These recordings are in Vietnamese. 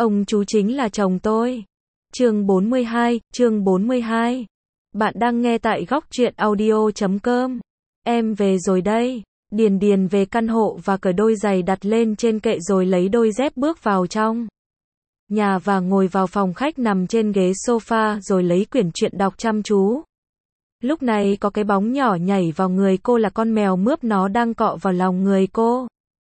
Ông chú chính là chồng tôi. Chương 42. Bạn đang nghe tại góc truyện audio.com. Em về rồi đây. Điền Điền về căn hộ và cởi đôi giày đặt lên trên kệ rồi lấy đôi dép bước vào trong nhà và ngồi vào phòng khách nằm trên ghế sofa rồi lấy quyển truyện đọc chăm chú. Lúc này có cái bóng nhỏ nhảy vào người cô là con mèo mướp, nó đang cọ vào lòng người cô.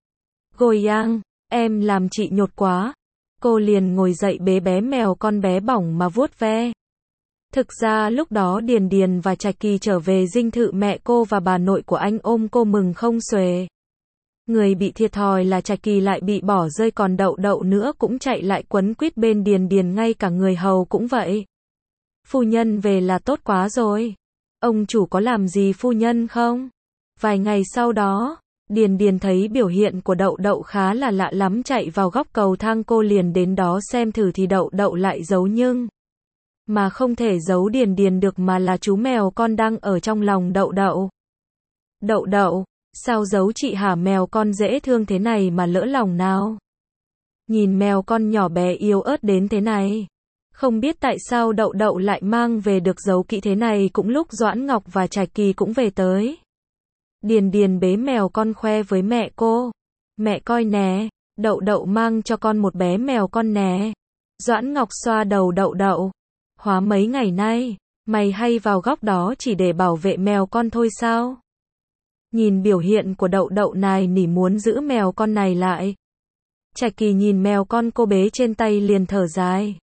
Goyang, em làm chị nhột quá. Cô liền ngồi dậy bế bé mèo con bé bỏng mà vuốt ve. Thực ra lúc đó Điền Điền và Trạch Kỳ trở về dinh thự mẹ cô và bà nội của anh ôm cô mừng không xuể. Người bị thiệt thòi là Trạch Kỳ lại bị bỏ rơi, còn Đậu Đậu nữa cũng chạy lại quấn quýt bên Điền Điền, ngay cả người hầu cũng vậy. Phu nhân về là tốt quá rồi. Ông chủ có làm gì phu nhân không? Vài ngày sau đó, Điền Điền thấy biểu hiện của Đậu Đậu khá là lạ lắm, chạy vào góc cầu thang, cô liền đến đó xem thử thì Đậu Đậu lại giấu, nhưng mà không thể giấu Điền Điền được mà là chú mèo con đang ở trong lòng Đậu Đậu. Đậu Đậu, sao giấu chị hả? Mèo con dễ thương thế này mà lỡ lòng nào. Nhìn mèo con nhỏ bé yếu ớt đến thế này. Không biết tại sao Đậu Đậu lại mang về được giấu kỹ thế này. Cũng lúc Doãn Ngọc và Trạch Kỳ cũng về tới. Điền Điền bế mèo con khoe với mẹ cô. Mẹ coi nè, Đậu Đậu mang cho con một bé mèo con nè. Doãn Ngọc xoa đầu Đậu Đậu. Hóa mấy ngày nay, mày hay vào góc đó chỉ để bảo vệ mèo con thôi sao? Nhìn biểu hiện của Đậu Đậu này nỉ muốn giữ mèo con này lại. Trạch Kỳ nhìn mèo con cô bế trên tay liền thở dài.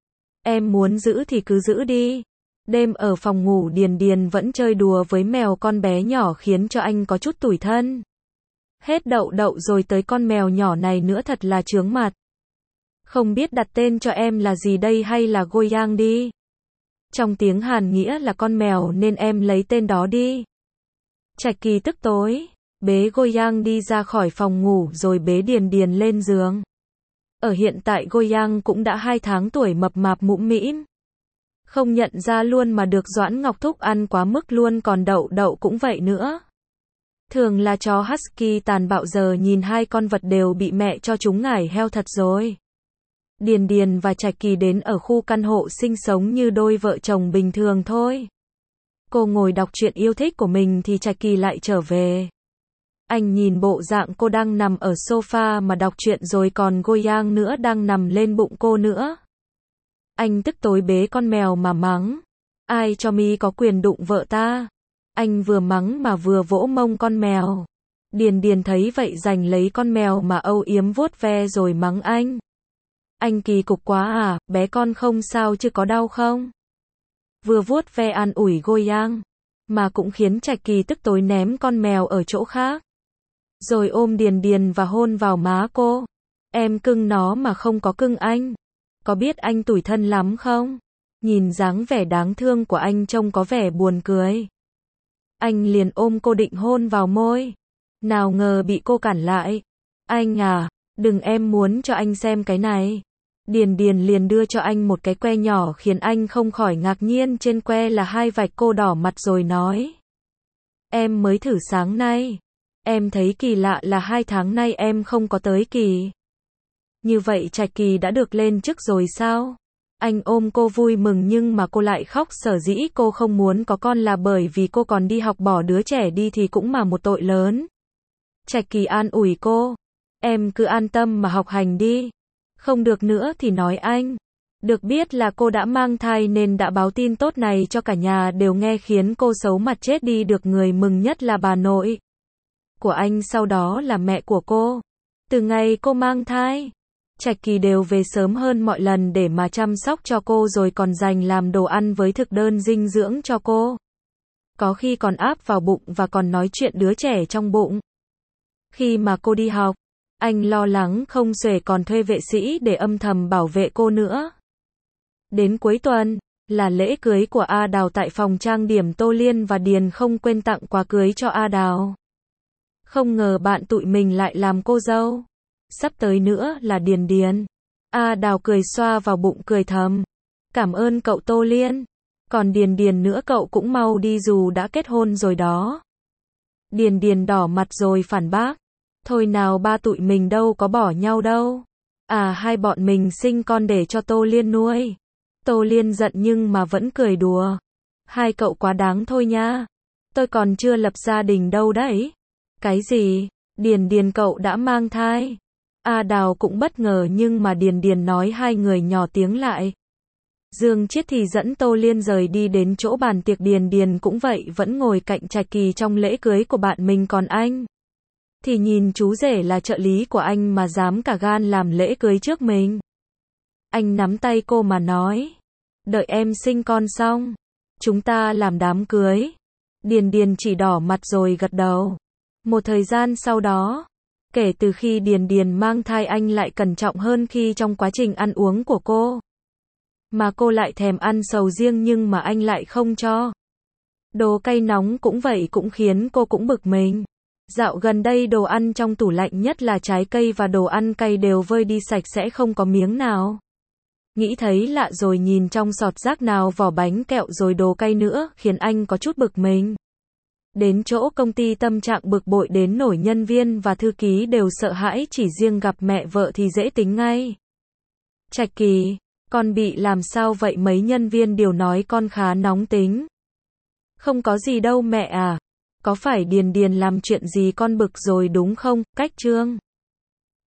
Em muốn giữ thì cứ giữ đi. Đêm ở phòng ngủ Điền Điền vẫn chơi đùa với mèo con bé nhỏ khiến cho anh có chút tủi thân. Hết Đậu Đậu rồi tới con mèo nhỏ này nữa, thật là chướng mặt. Không biết đặt tên cho em là gì đây, hay là Goyang đi. Trong tiếng Hàn nghĩa là con mèo nên em lấy tên đó đi. Trạch Kỳ tức tối, bế Goyang đi ra khỏi phòng ngủ rồi bế Điền Điền lên giường. Ở hiện tại Goyang cũng đã 2 tháng tuổi, mập mạp mũm mĩm. Không nhận ra luôn mà được Doãn Ngọc thúc ăn quá mức luôn, còn Đậu Đậu cũng vậy nữa. Thường là chó husky tàn bạo, giờ nhìn hai con vật đều bị mẹ cho chúng ngải heo thật rồi. Điền Điền và Trạch Kỳ đến ở khu căn hộ sinh sống như đôi vợ chồng bình thường thôi. Cô ngồi đọc truyện yêu thích của mình thì Trạch Kỳ lại trở về. Anh nhìn bộ dạng cô đang nằm ở sofa mà đọc truyện, rồi còn Goyang nữa đang nằm lên bụng cô nữa. Anh tức tối bế con mèo mà mắng. Ai cho mi có quyền đụng vợ ta? Anh vừa mắng mà vừa vỗ mông con mèo. Điền Điền thấy vậy giành lấy con mèo mà âu yếm vuốt ve rồi mắng anh. Anh kỳ cục quá à, bé con không sao chứ có đau không? Vừa vuốt ve an ủi Goyang, mà cũng khiến Trạch Kỳ tức tối ném con mèo ở chỗ khác. Rồi ôm Điền Điền và hôn vào má cô. Em cưng nó mà không có cưng anh. Có biết anh tủi thân lắm không? Nhìn dáng vẻ đáng thương của anh trông có vẻ buồn cười. Anh liền ôm cô định hôn vào môi. Nào ngờ bị cô cản lại. Anh à, đừng, em muốn cho anh xem cái này. Điền Điền liền đưa cho anh một cái que nhỏ khiến anh không khỏi ngạc nhiên, trên que là 2 vạch. Cô đỏ mặt rồi nói. Em mới thử sáng nay. Em thấy kỳ lạ là 2 tháng nay em không có tới kỳ. Như vậy Trạch Kỳ đã được lên chức rồi sao? Anh ôm cô vui mừng nhưng mà cô lại khóc, sở dĩ cô không muốn có con là bởi vì cô còn đi học, bỏ đứa trẻ đi thì cũng mà một tội lớn. Trạch Kỳ an ủi cô. Em cứ an tâm mà học hành đi. Không được nữa thì nói anh. Được biết là cô đã mang thai nên đã báo tin tốt này cho cả nhà đều nghe, khiến cô xấu mặt chết đi được. Người mừng nhất là bà nội của anh, sau đó là mẹ của cô. Từ ngày cô mang thai, Trạch Kỳ đều về sớm hơn mọi lần để mà chăm sóc cho cô, rồi còn dành làm đồ ăn với thực đơn dinh dưỡng cho cô. Có khi còn áp vào bụng và còn nói chuyện đứa trẻ trong bụng. Khi mà cô đi học, anh lo lắng không xuể, còn thuê vệ sĩ để âm thầm bảo vệ cô nữa. Đến cuối tuần, là lễ cưới của A Đào tại phòng trang điểm Tô Liên, và Điền không quên tặng quà cưới cho A Đào. Không ngờ bạn tụi mình lại làm cô dâu. Sắp tới nữa là Điền Điền. A Đào cười xoa vào bụng cười thầm. Cảm ơn cậu Tô Liên. Còn Điền Điền nữa, cậu cũng mau đi dù đã kết hôn rồi đó. Điền Điền đỏ mặt rồi phản bác. Thôi nào, ba tụi mình đâu có bỏ nhau đâu. À hai bọn mình sinh con để cho Tô Liên nuôi. Tô Liên giận nhưng mà vẫn cười đùa. Hai cậu quá đáng thôi nha. Tôi còn chưa lập gia đình đâu đấy. Cái gì? Điền Điền cậu đã mang thai. A Đào cũng bất ngờ nhưng mà Điền Điền nói hai người nhỏ tiếng lại. Dương Chiết thì dẫn Tô Liên rời đi đến chỗ bàn tiệc, Điền Điền cũng vậy, vẫn ngồi cạnh Trạch Kỳ trong lễ cưới của bạn mình, còn anh thì nhìn chú rể là trợ lý của anh mà dám cả gan làm lễ cưới trước mình. Anh nắm tay cô mà nói, đợi em sinh con xong, chúng ta làm đám cưới. Điền Điền chỉ đỏ mặt rồi gật đầu. Một thời gian sau đó, kể từ khi Điền Điền mang thai, anh lại cẩn trọng hơn khi trong quá trình ăn uống của cô. Mà cô lại thèm ăn sầu riêng nhưng mà anh lại không cho. Đồ cay nóng cũng vậy, cũng khiến cô cũng bực mình. Dạo gần đây đồ ăn trong tủ lạnh, nhất là trái cây và đồ ăn cay, đều vơi đi sạch sẽ, không có miếng nào. Nghĩ thấy lạ rồi nhìn trong sọt rác nào vỏ bánh kẹo rồi đồ cay nữa, khiến anh có chút bực mình. Đến chỗ công ty tâm trạng bực bội đến nỗi nhân viên và thư ký đều sợ hãi, chỉ riêng gặp mẹ vợ thì dễ tính ngay. Trạch Kỳ, con bị làm sao vậy? Mấy nhân viên đều nói con khá nóng tính. Không có gì đâu mẹ à. Có phải Điền Điền làm chuyện gì con bực rồi đúng không? Cách Trương